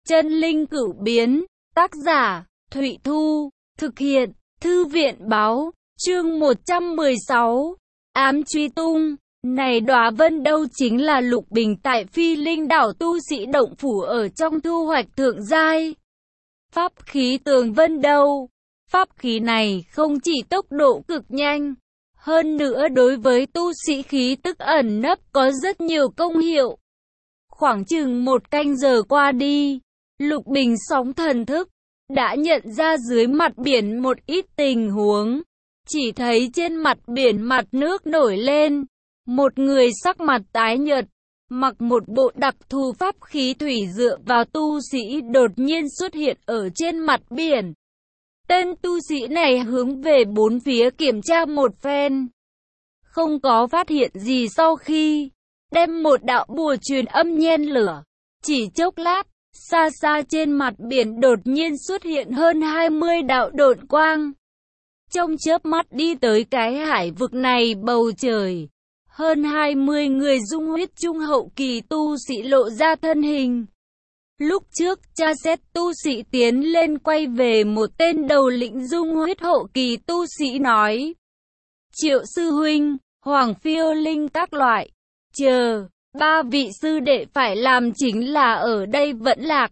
Chân linh cửu biến, tác giả, Thụy Thu, thực hiện, Thư viện báo, chương 116, ám truy tung. Này Đóa Vân đâu chính là Lục Bình tại Phi Linh đảo tu sĩ động phủ ở trong thu hoạch thượng giai. Pháp khí Tường Vân đâu. Pháp khí này không chỉ tốc độ cực nhanh, hơn nữa đối với tu sĩ khí tức ẩn nấp có rất nhiều công hiệu. Khoảng chừng 1 canh giờ qua đi, Lục Bình sóng thần thức, đã nhận ra dưới mặt biển một ít tình huống. Chỉ thấy trên mặt biển mặt nước nổi lên, một người sắc mặt tái nhợt, mặc một bộ đặc thù pháp khí thủy dựa vào tu sĩ đột nhiên xuất hiện ở trên mặt biển. Tên tu sĩ này hướng về bốn phía kiểm tra một phen, không có phát hiện gì sau khi đem một đạo bùa truyền âm nhen lửa. Chỉ chốc lát, xa xa trên mặt biển đột nhiên xuất hiện hơn 20 đạo độn quang. Trong chớp mắt đi tới cái hải vực này bầu trời, hơn 20 người dung huyết trung hậu kỳ tu sĩ lộ ra thân hình. Lúc trước, tra xét tu sĩ tiến lên quay về một tên đầu lĩnh dung huyết hậu kỳ tu sĩ nói: Triệu sư huynh, Hoàng Phiêu Linh các loại, chờ, 3 vị sư đệ phải làm chính là ở đây vẫn lạc.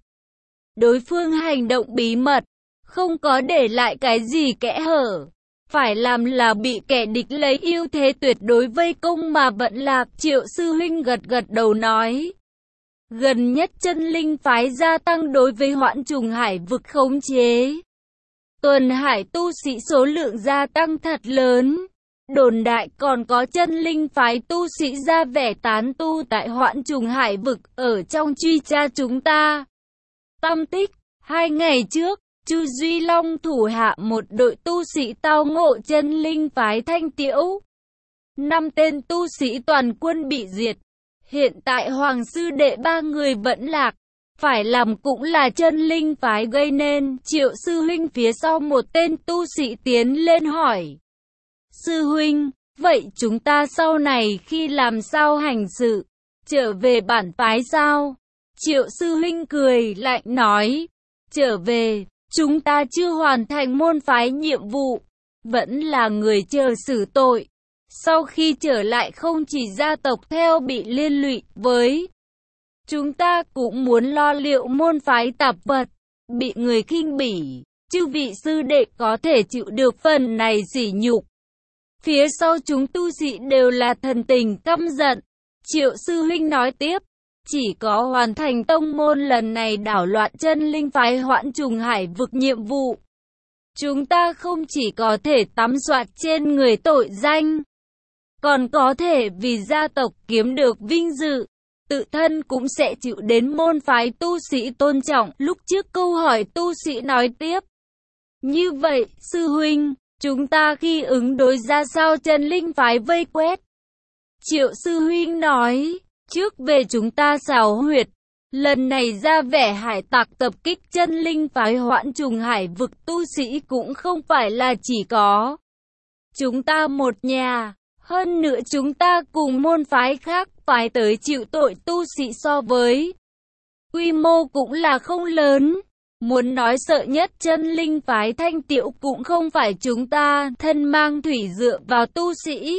Đối phương hành động bí mật, không có để lại cái gì kẽ hở. Phải làm là bị kẻ địch lấy ưu thế tuyệt đối vây công mà vẫn lạc. Triệu sư huynh gật gật đầu nói: Gần nhất chân linh phái gia tăng đối với Hoãn Trùng Hải vực khống chế. Tuần hải tu sĩ số lượng gia tăng thật lớn. Đồn đại còn có chân linh phái tu sĩ ra vẻ tán tu tại Hoãn Trùng Hải vực ở trong truy tra chúng ta. Tâm tích, 2 ngày trước, Chu Duy Long thủ hạ một đội tu sĩ tao ngộ chân linh phái Thanh Tiễu. 5 tên tu sĩ toàn quân bị diệt. Hiện tại Hoàng sư đệ 3 người vẫn lạc. Phải làm cũng là chân linh phái gây nên. Triệu sư huynh phía sau một tên tu sĩ tiến lên hỏi: Sư huynh, vậy chúng ta sau này khi làm sao hành sự? Trở về bản phái sao? Triệu sư huynh cười lạnh nói: Trở về, chúng ta chưa hoàn thành môn phái nhiệm vụ, vẫn là người chờ xử tội. Sau khi trở lại không chỉ gia tộc theo bị liên lụy với, chúng ta cũng muốn lo liệu môn phái tạp vật, bị người khinh bỉ. Chư vị sư đệ có thể chịu được phần này sỉ nhục. Phía sau chúng tu sĩ đều là thần tình căm giận. Triệu sư huynh nói tiếp: Chỉ có hoàn thành tông môn lần này đảo loạn chân linh phái Hoãn Trùng Hải vực nhiệm vụ, chúng ta không chỉ có thể tắm soạt trên người tội danh, còn có thể vì gia tộc kiếm được vinh dự, tự thân cũng sẽ chịu đến môn phái tu sĩ tôn trọng. Lúc trước câu hỏi tu sĩ nói tiếp: Như vậy, sư huynh, chúng ta khi ứng đối ra sao chân linh phái vây quét? Triệu sư huynh nói: Trước về chúng ta xảo huyệt, lần này ra vẻ hải tặc tập kích chân linh phái Hoãn Trùng Hải vực tu sĩ cũng không phải là chỉ có chúng ta một nhà. Hơn nữa chúng ta cùng môn phái khác phái tới chịu tội tu sĩ so với quy mô cũng là không lớn. Muốn nói sợ nhất chân linh phái Thanh Tiễu cũng không phải chúng ta, thân mang thủy dựa vào tu sĩ.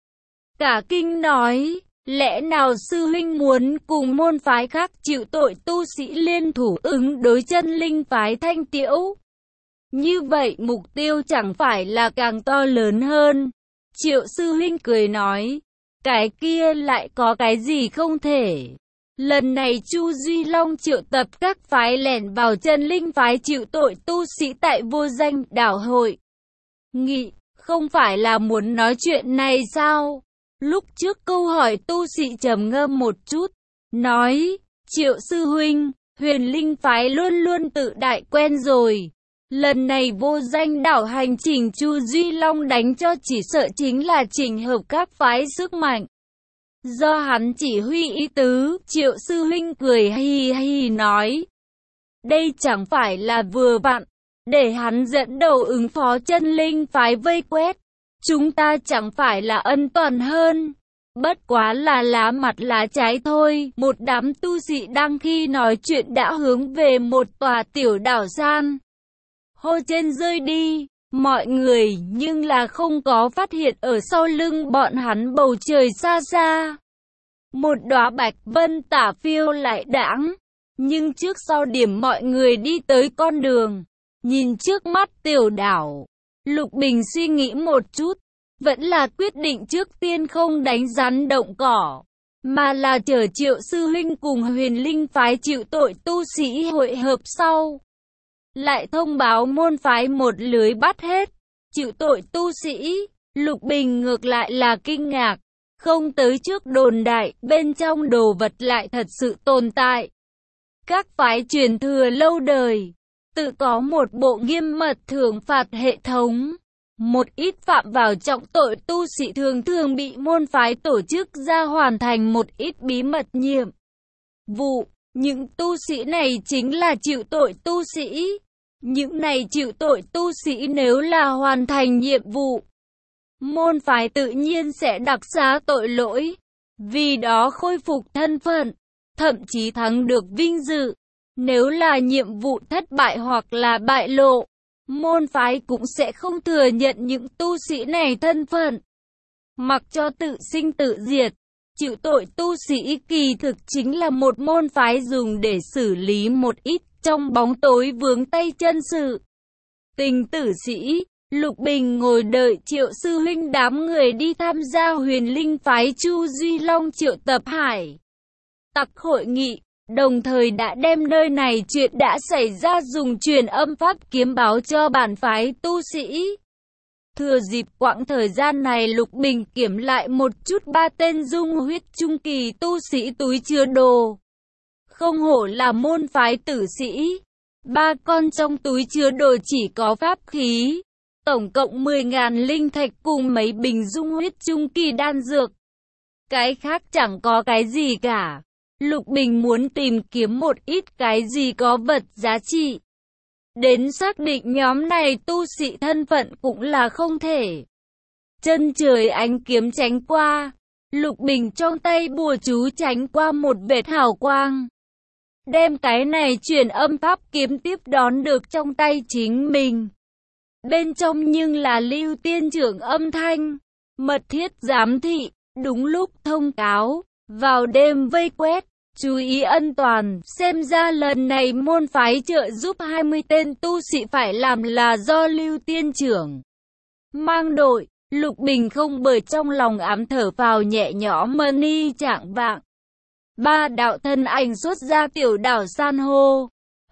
Cả kinh nói: Lẽ nào sư huynh muốn cùng môn phái khác chịu tội tu sĩ liên thủ ứng đối chân linh phái Thanh Tiễu? Như vậy mục tiêu chẳng phải là càng to lớn hơn? Triệu sư huynh cười nói: Cái kia lại có cái gì không thể? Lần này Chu Duy Long triệu tập các phái lẻn vào chân linh phái chịu tội tu sĩ tại vô danh đảo hội nghị, không phải là muốn nói chuyện này sao? Lúc trước câu hỏi tu sĩ trầm ngâm một chút, nói: Triệu sư huynh, Huyền Linh phái luôn luôn tự đại quen rồi. Lần này vô danh đảo hành trình Chu Duy Long đánh cho chỉ sợ chính là chỉnh hợp các phái sức mạnh. Do hắn chỉ huy ý tứ. Triệu sư huynh cười hi hi nói: Đây chẳng phải là vừa vặn, để hắn dẫn đầu ứng phó chân linh phái vây quét. Chúng ta chẳng phải là ân toàn hơn. Bất quá là lá mặt lá trái thôi. Một đám tu sĩ đang khi nói chuyện đã hướng về một tòa tiểu đảo san hô trên rơi đi. Mọi người nhưng là không có phát hiện ở sau lưng bọn hắn bầu trời xa xa. Một đóa bạch vân tả phiêu lại đãng. Nhưng trước sau điểm mọi người đi tới con đường, nhìn trước mắt tiểu đảo, Lục Bình suy nghĩ một chút, vẫn là quyết định trước tiên không đánh rắn động cỏ, mà là chờ Triệu sư huynh cùng Huyền Linh phái chịu tội tu sĩ hội hợp sau. Lại thông báo môn phái một lưới bắt hết, chịu tội tu sĩ. Lục Bình ngược lại là kinh ngạc, không tới trước đồn đại, bên trong đồ vật lại thật sự tồn tại. Các phái truyền thừa lâu đời, tự có một bộ nghiêm mật thưởng phạt hệ thống. Một ít phạm vào trọng tội tu sĩ thường thường bị môn phái tổ chức ra hoàn thành một ít bí mật nhiệm vụ. Những tu sĩ này chính là chịu tội tu sĩ. Những này chịu tội tu sĩ nếu là hoàn thành nhiệm vụ, môn phái tự nhiên sẽ đặc xá tội lỗi, vì đó khôi phục thân phận, thậm chí thắng được vinh dự. Nếu là nhiệm vụ thất bại hoặc là bại lộ, môn phái cũng sẽ không thừa nhận những tu sĩ này thân phận, mặc cho tự sinh tự diệt. Chịu tội tu sĩ kỳ thực chính là một môn phái dùng để xử lý một ít trong bóng tối vướng tay chân sự tình tử sĩ. Lục Bình ngồi đợi Triệu sư huynh đám người đi tham gia Huyền Linh phái Chu Duy Long triệu tập hải tặc hội nghị, đồng thời đã đem nơi này chuyện đã xảy ra dùng truyền âm pháp kiếm báo cho bản phái tu sĩ. Thừa dịp quãng thời gian này, Lục Bình kiểm lại một chút ba tên dung huyết trung kỳ tu sĩ túi chứa đồ. Không hổ là môn phái tử sĩ, ba con trong túi chứa đồ chỉ có pháp khí, tổng cộng 10.000 linh thạch cùng mấy bình dung huyết trung kỳ đan dược. Cái khác chẳng có cái gì cả. Lục Bình muốn tìm kiếm một ít cái gì có vật giá trị. Đến xác định nhóm này tu sĩ thân phận cũng là không thể. Chân trời ánh kiếm tránh qua, Lục Bình trong tay bùa chú tránh qua một vệt hào quang. Đem cái này truyền âm pháp kiếm tiếp đón được trong tay chính mình. Bên trong nhưng là Lưu Tiên trưởng âm thanh, mật thiết giám thị, đúng lúc thông cáo, vào đêm vây quét, chú ý ân toàn. Xem ra lần này môn phái trợ giúp 20 tên tu sĩ phải làm là do Lưu Tiên trưởng mang đội. Lục Bình không bởi trong lòng ám thở phào nhẹ nhõm. Mani trạng vạng, ba đạo thân ảnh xuất ra tiểu đảo san hô,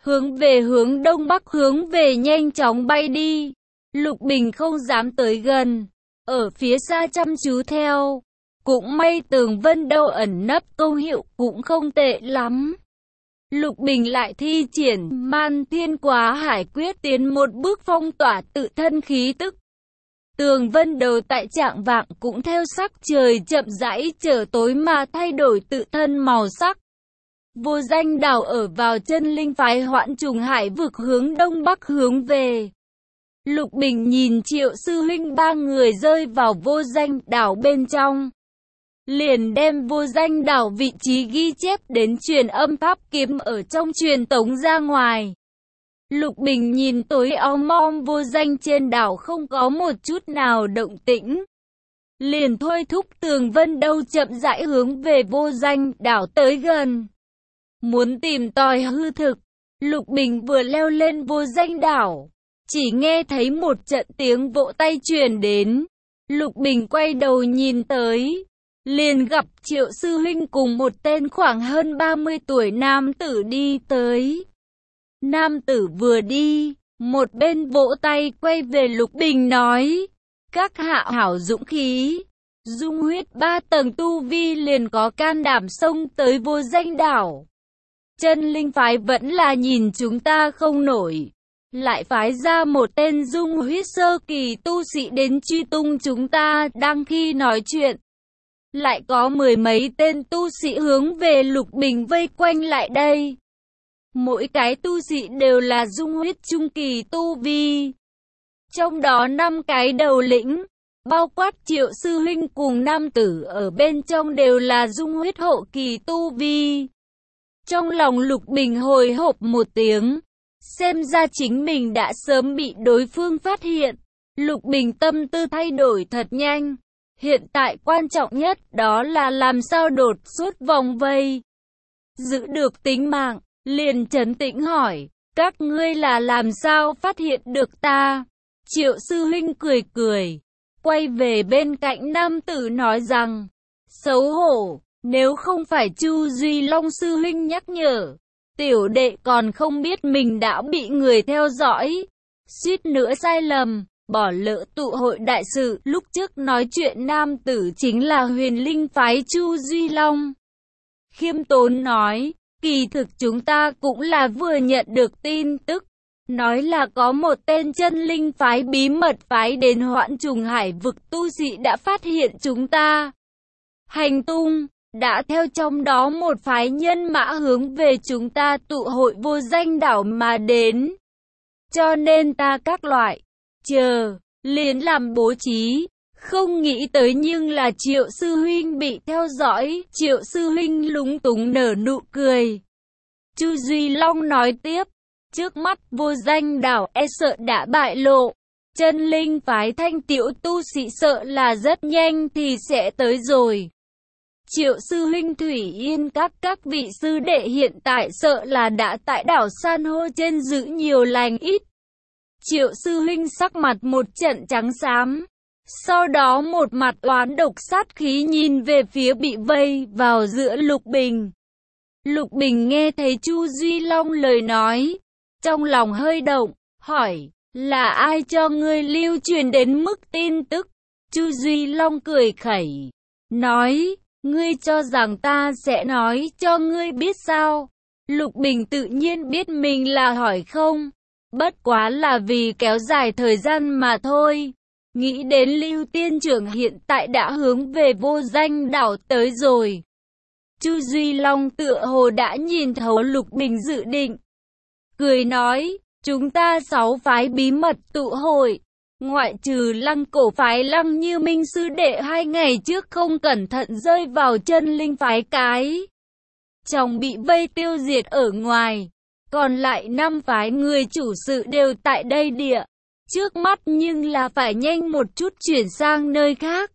hướng đông bắc hướng về nhanh chóng bay đi. Lục Bình không dám tới gần, ở phía xa chăm chú theo. Cũng may tường vân đâu ẩn nấp công hiệu cũng không tệ lắm. Lục Bình lại thi triển Man Thiên Quá Hải quyết, tiến một bước phong tỏa tự thân khí tức. Tường vân đầu tại trạng vạng cũng theo sắc trời chậm rãi trở tối mà thay đổi tự thân màu sắc. Vô Danh đảo ở vào chân linh phái Hoãn Trùng Hải vực hướng đông bắc hướng về. Lục Bình nhìn Triệu sư huynh ba người rơi vào Vô Danh đảo bên trong, liền đem Vô Danh đảo vị trí ghi chép đến truyền âm pháp kiếm ở trong truyền tống ra ngoài. Lục Bình nhìn tối om om Vô Danh trên đảo không có một chút nào động tĩnh, liền thôi thúc tường vân đâu chậm rãi hướng về Vô Danh đảo tới gần. Muốn tìm tòi hư thực, Lục Bình vừa leo lên Vô Danh đảo, chỉ nghe thấy một trận tiếng vỗ tay truyền đến. Lục Bình quay đầu nhìn tới, liền gặp Triệu sư huynh cùng một tên khoảng hơn 30 tuổi nam tử đi tới. Nam tử vừa đi, một bên vỗ tay quay về Lục Bình nói: các hạ hảo dũng khí, dung huyết 3 tầng tu vi liền có can đảm xông tới Vô Danh đảo. Chân linh phái vẫn là nhìn chúng ta không nổi, lại phái ra một tên dung huyết sơ kỳ tu sĩ đến truy tung chúng ta. Đang khi nói chuyện, lại có mười mấy tên tu sĩ hướng về Lục Bình vây quanh lại đây. Mỗi cái tu sĩ đều là dung huyết trung kỳ tu vi, trong đó 5 cái đầu lĩnh, bao quát Triệu sư huynh cùng nam tử ở bên trong đều là dung huyết hậu kỳ tu vi. Trong lòng Lục Bình hồi hộp một tiếng, xem ra chính mình đã sớm bị đối phương phát hiện. Lục Bình tâm tư thay đổi thật nhanh, hiện tại quan trọng nhất đó là làm sao đột xuất vòng vây, giữ được tính mạng. Liền trấn tĩnh hỏi, các ngươi là làm sao phát hiện được ta? Triệu sư huynh cười cười, quay về bên cạnh nam tử nói rằng, xấu hổ, nếu không phải Chu Duy Long sư huynh nhắc nhở, tiểu đệ còn không biết mình đã bị người theo dõi, suýt nữa sai lầm, bỏ lỡ tụ hội đại sự. Lúc trước nói chuyện nam tử chính là Huyền Linh phái Chu Duy Long. Khiêm tốn nói, kỳ thực chúng ta cũng là vừa nhận được tin tức, nói là có một tên chân linh phái bí mật phái đến Hoãn Trùng Hải vực tu sĩ đã phát hiện chúng ta hành tung, đã theo trong đó một phái nhân mã hướng về chúng ta tụ hội vô danh đảo mà đến. Cho nên ta các loại liền làm bố trí, không nghĩ tới nhưng là Triệu sư huynh bị theo dõi. Triệu sư huynh lúng túng nở nụ cười. Chu Duy Long nói tiếp, trước mắt vô danh đảo e sợ đã bại lộ, chân linh phái Thanh Tiểu tu sĩ sợ là rất nhanh thì sẽ tới rồi. Triệu sư huynh Thủy Yên các vị sư đệ hiện tại sợ là đã tại đảo san hô trên giữ nhiều lành ít. Triệu sư huynh sắc mặt một trận trắng xám, sau đó một mặt oán độc sát khí nhìn về phía bị vây vào giữa Lục Bình. Lục Bình nghe thấy Chu Duy Long lời nói, trong lòng hơi động, hỏi, là ai cho ngươi lưu truyền đến mức tin tức? Chu Duy Long cười khẩy, nói, ngươi cho rằng ta sẽ nói cho ngươi biết sao? Lục Bình tự nhiên biết mình là hỏi không, bất quá là vì kéo dài thời gian mà thôi. Nghĩ đến Lưu Tiên trưởng hiện tại đã hướng về vô danh đảo tới rồi. Chu Duy Long tựa hồ đã nhìn thấu Lục Bình dự định, cười nói, chúng ta 6 phái bí mật tụ hội, ngoại trừ Lăng Cổ phái Lăng Như Minh sư đệ 2 ngày trước không cẩn thận rơi vào chân linh phái cái chồng bị vây tiêu diệt ở ngoài, còn lại 5 phái người chủ sự đều tại đây địa. Trước mắt nhưng là phải nhanh một chút chuyển sang nơi khác.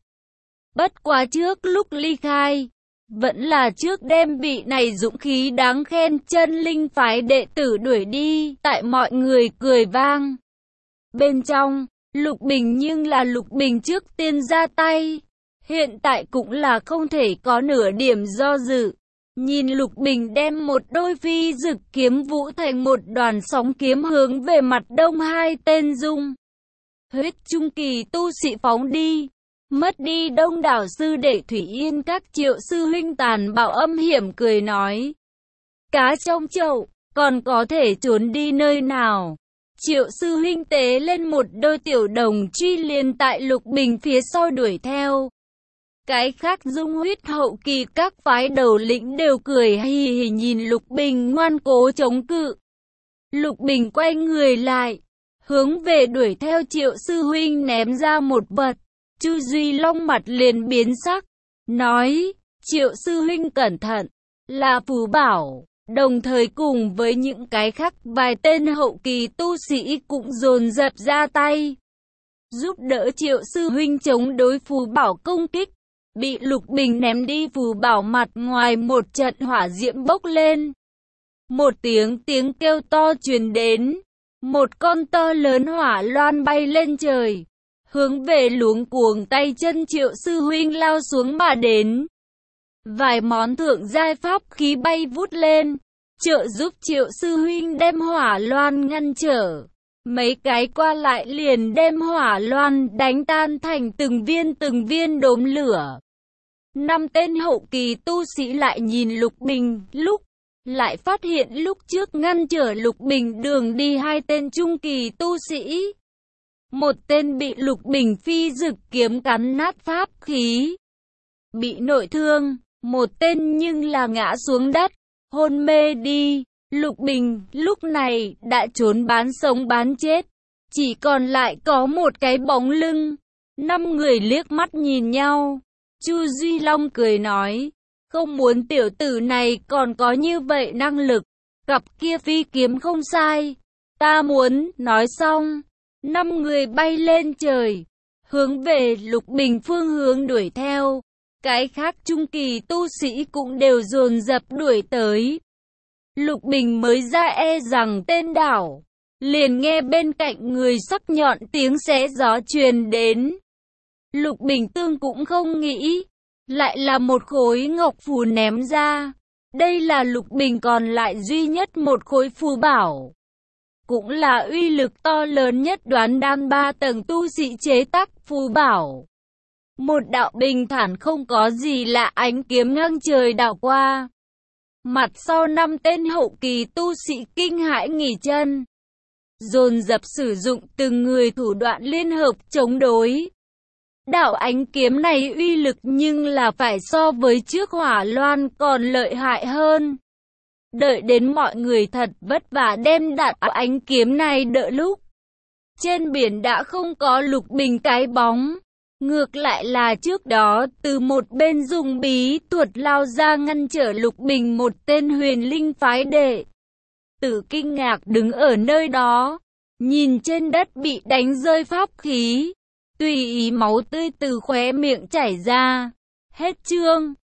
Bất quá trước lúc ly khai, vẫn là trước đem vị này dũng khí đáng khen chân linh phái đệ tử đuổi đi. Tại mọi người cười vang bên trong, Lục Bình nhưng là Lục Bình trước tiên ra tay, hiện tại cũng là không thể có nửa điểm do dự. Nhìn Lục Bình đem một đôi phi dực kiếm vũ thành một đoàn sóng kiếm hướng về mặt đông 2 tên dung huyết trung kỳ tu sĩ phóng đi, mất đi đông đảo sư đệ Thủy Yên các. Triệu sư huynh tàn bạo âm hiểm cười nói, cá trong chậu, còn có thể trốn đi nơi nào? Triệu sư huynh tế lên một đôi tiểu đồng truy liền tại Lục Bình phía sau đuổi theo. Cái khác dung huyết hậu kỳ các phái đầu lĩnh đều cười hì hì nhìn Lục Bình ngoan cố chống cự. Lục Bình quay người lại, hướng về đuổi theo Triệu sư huynh ném ra một vật. Chu Duy Long mặt liền biến sắc, nói, Triệu sư huynh cẩn thận, là phù bảo. Đồng thời cùng với những cái khác vài tên hậu kỳ tu sĩ cũng dồn dập ra tay, giúp đỡ Triệu sư huynh chống đối phù bảo công kích. Bị Lục Bình ném đi phù bảo mặt ngoài một trận hỏa diễm bốc lên. Một tiếng kêu to truyền đến, một con to lớn hỏa loan bay lên trời, hướng về luống cuồng tay chân Triệu sư huynh lao xuống mà đến. Vài món thượng giai pháp khí bay vút lên, trợ giúp Triệu sư huynh đem hỏa loan ngăn trở. Mấy cái qua lại liền đem hỏa loan đánh tan thành từng viên đốm lửa. 5 tên hậu kỳ tu sĩ lại nhìn Lục Bình, lúc lại phát hiện lúc trước ngăn trở Lục Bình đường đi 2 tên trung kỳ tu sĩ. Một tên bị Lục Bình phi dực kiếm cắn nát pháp khí, bị nội thương, một tên nhưng là ngã xuống đất, hôn mê đi. Lục Bình lúc này đã trốn bán sống bán chết, chỉ còn lại có một cái bóng lưng. Năm người liếc mắt nhìn nhau. Chu Duy Long cười nói, không muốn tiểu tử này còn có như vậy năng lực. Cặp kia phi kiếm không sai. Ta muốn, nói xong. Năm người bay lên trời, hướng về Lục Bình phương hướng đuổi theo. Cái khác trung kỳ tu sĩ cũng đều dồn dập đuổi tới. Lục Bình mới ra rằng tên đảo, liền nghe bên cạnh người sắc nhọn tiếng xé gió truyền đến. Lục Bình Tương cũng không nghĩ, lại là một khối ngọc phù ném ra. Đây là Lục Bình còn lại duy nhất một khối phù bảo, cũng là uy lực to lớn nhất đoán đan 3 tầng tu sĩ chế tác phù bảo. Một đạo bình thản không có gì lạ ánh kiếm ngang trời đảo qua. Mặt sau 5 tên hậu kỳ tu sĩ kinh hãi nghỉ chân, dồn dập sử dụng từng người thủ đoạn liên hợp chống đối. Đạo ánh kiếm này uy lực nhưng là phải so với trước hỏa loan còn lợi hại hơn. Đợi đến mọi người thật vất vả đem đạo ánh kiếm này đỡ lúc, trên biển đã không có Lục Bình cái bóng. Ngược lại là trước đó từ một bên dùng bí thuật lao ra ngăn trở Lục Bình một tên huyền linh phái đệ tử kinh ngạc đứng ở nơi đó, nhìn trên đất bị đánh rơi pháp khí, tùy ý máu tươi từ khóe miệng chảy ra. Hết chương.